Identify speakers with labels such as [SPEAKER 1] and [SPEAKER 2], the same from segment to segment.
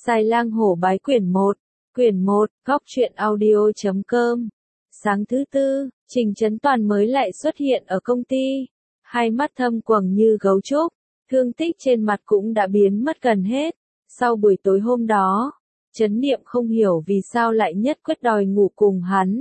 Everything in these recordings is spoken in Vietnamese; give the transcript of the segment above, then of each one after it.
[SPEAKER 1] Xài lang hổ bái quyển 1, góc truyện audio.com. Sáng thứ tư, Trình Chấn Toàn mới lại xuất hiện ở công ty. Hai mắt thâm quầng như gấu trúc, thương tích trên mặt cũng đã biến mất gần hết. Sau buổi tối hôm đó, Chấn Niệm không hiểu vì sao lại nhất quyết đòi ngủ cùng hắn.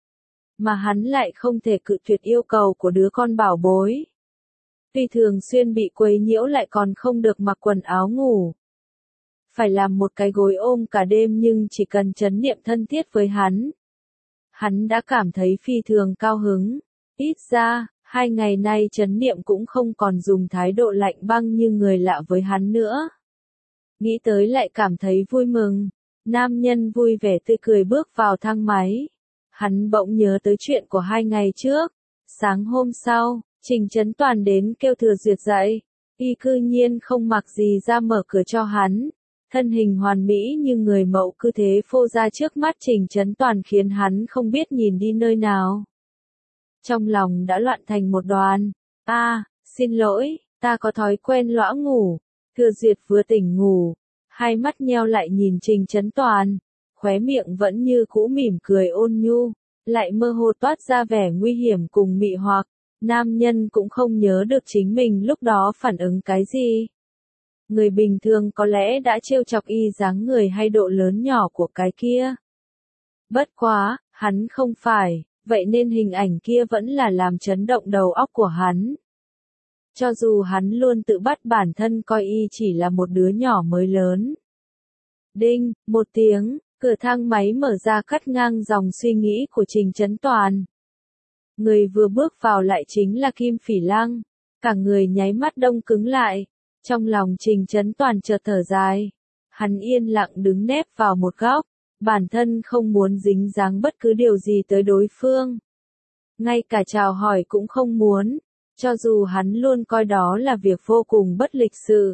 [SPEAKER 1] Mà hắn lại không thể cự tuyệt yêu cầu của đứa con bảo bối. Tuy thường xuyên bị quấy nhiễu lại còn không được mặc quần áo ngủ. Phải làm một cái gối ôm cả đêm nhưng chỉ cần Chấn Niệm thân thiết với hắn. Hắn đã cảm thấy phi thường cao hứng. Ít ra, 2 ngày nay Chấn Niệm cũng không còn dùng thái độ lạnh băng như người lạ với hắn nữa. Nghĩ tới lại cảm thấy vui mừng. Nam nhân vui vẻ tươi cười bước vào thang máy. Hắn bỗng nhớ tới chuyện của 2 ngày trước. Sáng hôm sau, Trình Chấn Toàn đến kêu Thừa Duyệt dậy. Y cư nhiên không mặc gì ra mở cửa cho hắn. Thân hình hoàn mỹ như người mẫu cứ thế phô ra trước mắt Trình Chấn Toàn khiến hắn không biết nhìn đi nơi nào. Trong lòng đã loạn thành một đoàn. Xin lỗi, ta có thói quen lõa ngủ. Thừa Duyệt vừa tỉnh ngủ, hai mắt nheo lại nhìn Trình Chấn Toàn, khóe miệng vẫn như cũ mỉm cười ôn nhu, lại mơ hồ toát ra vẻ nguy hiểm cùng mị hoặc. Nam nhân cũng không nhớ được chính mình lúc đó phản ứng cái gì. Người bình thường có lẽ đã trêu chọc y dáng người hay độ lớn nhỏ của cái kia. Bất quá, hắn không phải, vậy nên hình ảnh kia vẫn là làm chấn động đầu óc của hắn. Cho dù hắn luôn tự bắt bản thân coi y chỉ là một đứa nhỏ mới lớn. Đinh, một tiếng, cửa thang máy mở ra cắt ngang dòng suy nghĩ của Trình Chấn Toàn. Người vừa bước vào lại chính là Kim Phỉ Lăng, cả người nháy mắt đông cứng lại. Trong lòng Trình Chấn Toàn chợt thở dài, hắn yên lặng đứng nép vào một góc, bản thân không muốn dính dáng bất cứ điều gì tới đối phương. Ngay cả chào hỏi cũng không muốn, cho dù hắn luôn coi đó là việc vô cùng bất lịch sự.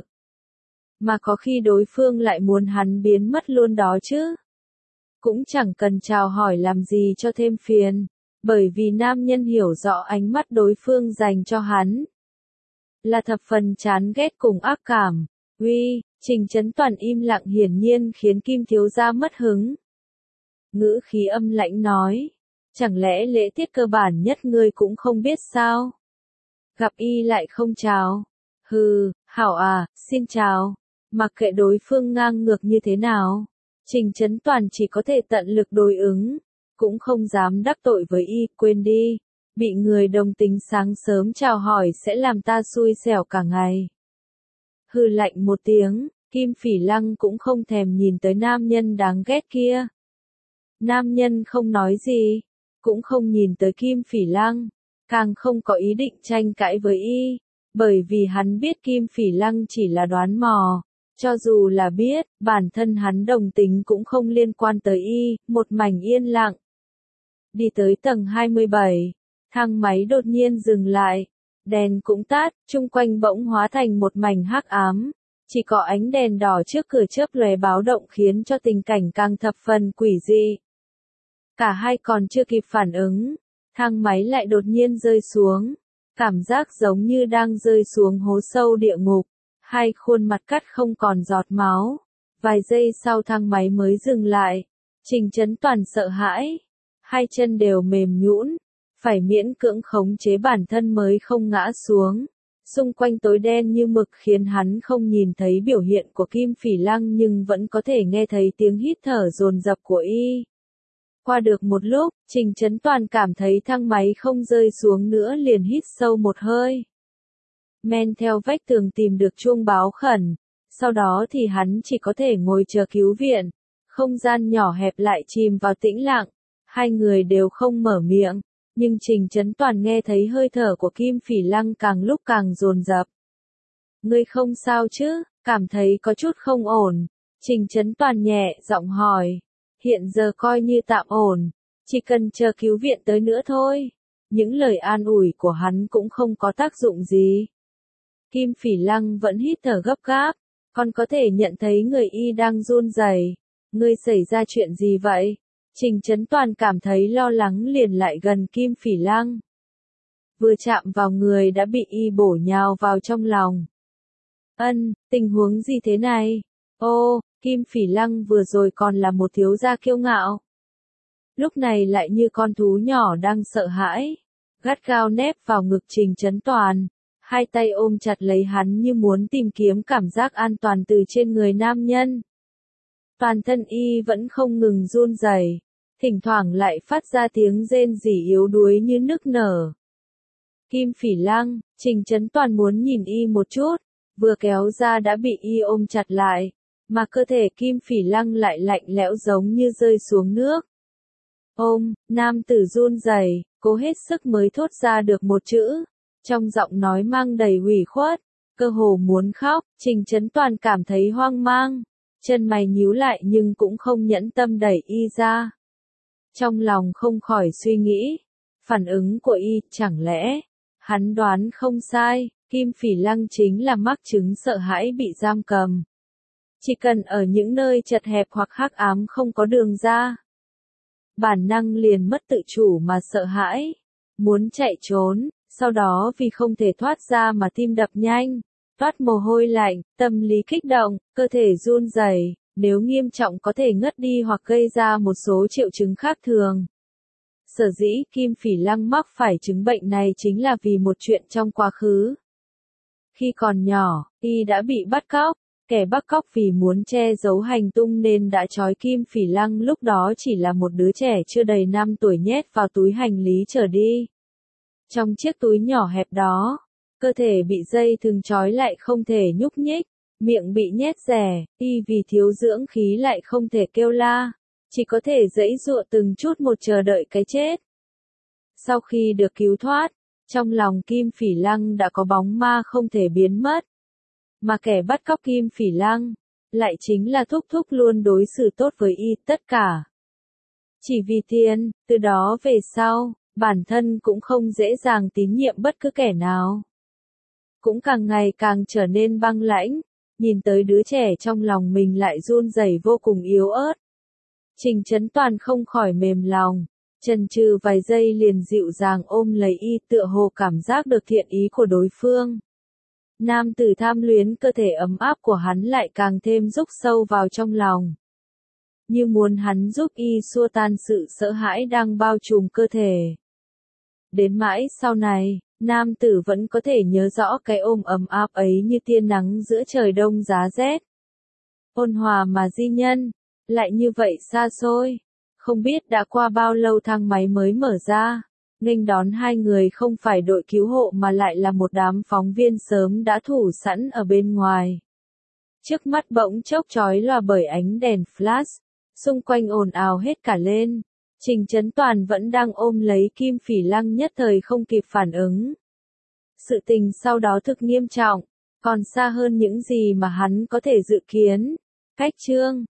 [SPEAKER 1] Mà có khi đối phương lại muốn hắn biến mất luôn đó chứ. Cũng chẳng cần chào hỏi làm gì cho thêm phiền, bởi vì nam nhân hiểu rõ ánh mắt đối phương dành cho hắn là thập phần chán ghét cùng ác cảm. Trình Chấn Toàn im lặng hiển nhiên khiến Kim thiếu gia mất hứng. Ngữ khí âm lãnh nói, chẳng lẽ lễ tiết cơ bản nhất ngươi cũng không biết sao? Gặp y lại không chào. Hảo à, xin chào. Mặc kệ đối phương ngang ngược như thế nào, Trình Chấn Toàn chỉ có thể tận lực đối ứng, cũng không dám đắc tội với y, quên đi. Bị người đồng tính sáng sớm chào hỏi sẽ làm ta xui xẻo cả ngày. Hừ lạnh một tiếng, Kim Phỉ Lăng cũng không thèm nhìn tới nam nhân đáng ghét kia. Nam nhân không nói gì, cũng không nhìn tới Kim Phỉ Lăng, càng không có ý định tranh cãi với y, bởi vì hắn biết Kim Phỉ Lăng chỉ là đoán mò. Cho dù là biết, bản thân hắn đồng tính cũng không liên quan tới y, một mảnh yên lặng. Đi tới tầng 27. Thang máy đột nhiên dừng lại, đèn cũng tắt, chung quanh bỗng hóa thành một mảnh hắc ám, chỉ có ánh đèn đỏ trước cửa chớp lóe báo động khiến cho tình cảnh càng thập phần quỷ dị. Cả hai còn chưa kịp phản ứng, thang máy lại đột nhiên rơi xuống, cảm giác giống như đang rơi xuống hố sâu địa ngục, hai khuôn mặt cắt không còn giọt máu. Vài giây sau thang máy mới dừng lại, Trình Chấn Toàn sợ hãi, hai chân đều mềm nhũn. Phải miễn cưỡng khống chế bản thân mới không ngã xuống. Xung quanh tối đen như mực khiến hắn không nhìn thấy biểu hiện của Kim Phỉ Lăng nhưng vẫn có thể nghe thấy tiếng hít thở dồn dập của y. Qua được một lúc, Trình Chấn Toàn cảm thấy thang máy không rơi xuống nữa liền hít sâu một hơi. Men theo vách tường tìm được chuông báo khẩn, sau đó thì hắn chỉ có thể ngồi chờ cứu viện. Không gian nhỏ hẹp lại chìm vào tĩnh lặng, hai người đều không mở miệng. Nhưng Trình Chấn Toàn nghe thấy hơi thở của Kim Phỉ Lăng càng lúc càng dồn dập. Ngươi không sao chứ, cảm thấy có chút không ổn. Trình Chấn Toàn nhẹ giọng hỏi. Hiện giờ coi như tạm ổn, chỉ cần chờ cứu viện tới nữa thôi. Những lời an ủi của hắn cũng không có tác dụng gì. Kim Phỉ Lăng vẫn hít thở gấp gáp, còn có thể nhận thấy người y đang run rẩy. Ngươi xảy ra chuyện gì vậy? Trình Chấn Toàn cảm thấy lo lắng liền lại gần Kim Phỉ Lăng. Vừa chạm vào người đã bị y bổ nhào vào trong lòng. Tình huống gì thế này? Kim Phỉ Lăng vừa rồi còn là một thiếu gia kiêu ngạo. Lúc này lại như con thú nhỏ đang sợ hãi, gắt gao nép vào ngực Trình Chấn Toàn, hai tay ôm chặt lấy hắn như muốn tìm kiếm cảm giác an toàn từ trên người nam nhân. Toàn thân y vẫn không ngừng run rẩy, thỉnh thoảng lại phát ra tiếng rên rỉ yếu đuối như nức nở. Kim Phỉ Lăng, Trình Chấn Toàn muốn nhìn y một chút, vừa kéo ra đã bị y ôm chặt lại, mà cơ thể Kim Phỉ Lăng lại lạnh lẽo giống như rơi xuống nước. Ôm, nam tử run rẩy, cố hết sức mới thốt ra được một chữ, trong giọng nói mang đầy ủy khuất, cơ hồ muốn khóc. Trình Chấn Toàn cảm thấy hoang mang, chân mày nhíu lại nhưng cũng không nhẫn tâm đẩy y ra. Trong lòng không khỏi suy nghĩ, phản ứng của y, chẳng lẽ hắn đoán không sai, Kim Phỉ Lăng chính là mắc chứng sợ hãi bị giam cầm. Chỉ cần ở những nơi chật hẹp hoặc hắc ám không có đường ra, bản năng liền mất tự chủ mà sợ hãi, muốn chạy trốn, sau đó vì không thể thoát ra mà tim đập nhanh, toát mồ hôi lạnh, tâm lý kích động, cơ thể run rẩy, nếu nghiêm trọng có thể ngất đi hoặc gây ra một số triệu chứng khác thường. Sở dĩ Kim Phỉ Lăng mắc phải chứng bệnh này chính là vì một chuyện trong quá khứ. Khi còn nhỏ, y đã bị bắt cóc, kẻ bắt cóc vì muốn che giấu hành tung nên đã trói Kim Phỉ Lăng lúc đó chỉ là một đứa trẻ chưa đầy 5 tuổi nhét vào túi hành lý chở đi. Trong chiếc túi nhỏ hẹp đó, cơ thể bị dây thừng trói lại không thể nhúc nhích, miệng bị nhét rẻ, y vì thiếu dưỡng khí lại không thể kêu la, chỉ có thể giãy giụa từng chút một chờ đợi cái chết. Sau khi được cứu thoát, trong lòng Kim Phỉ Lăng đã có bóng ma không thể biến mất. Mà kẻ bắt cóc Kim Phỉ Lăng, lại chính là Thúc Thúc luôn đối xử tốt với y tất cả. Chỉ vì tiền, từ đó về sau, bản thân cũng không dễ dàng tín nhiệm bất cứ kẻ nào. Cũng càng ngày càng trở nên băng lãnh, nhìn tới đứa trẻ trong lòng mình lại run rẩy vô cùng yếu ớt. Trình Chấn Toàn không khỏi mềm lòng, chần chừ vài giây liền dịu dàng ôm lấy y tựa hồ cảm giác được thiện ý của đối phương. Nam tử tham luyến cơ thể ấm áp của hắn lại càng thêm rúc sâu vào trong lòng. Như muốn hắn giúp y xua tan sự sợ hãi đang bao trùm cơ thể. Đến mãi sau này, nam tử vẫn có thể nhớ rõ cái ôm ấm áp ấy như tia nắng giữa trời đông giá rét. Ôn hòa mà di nhân, lại như vậy xa xôi. Không biết đã qua bao lâu thang máy mới mở ra, nghênh đón hai người không phải đội cứu hộ mà lại là một đám phóng viên sớm đã thủ sẵn ở bên ngoài. Trước mắt bỗng chốc chói lòa bởi ánh đèn flash, xung quanh ồn ào hết cả lên. Trình Chấn Toàn vẫn đang ôm lấy Kim Phỉ Lăng nhất thời không kịp phản ứng. Sự tình sau đó thực nghiêm trọng, còn xa hơn những gì mà hắn có thể dự kiến. Cách chương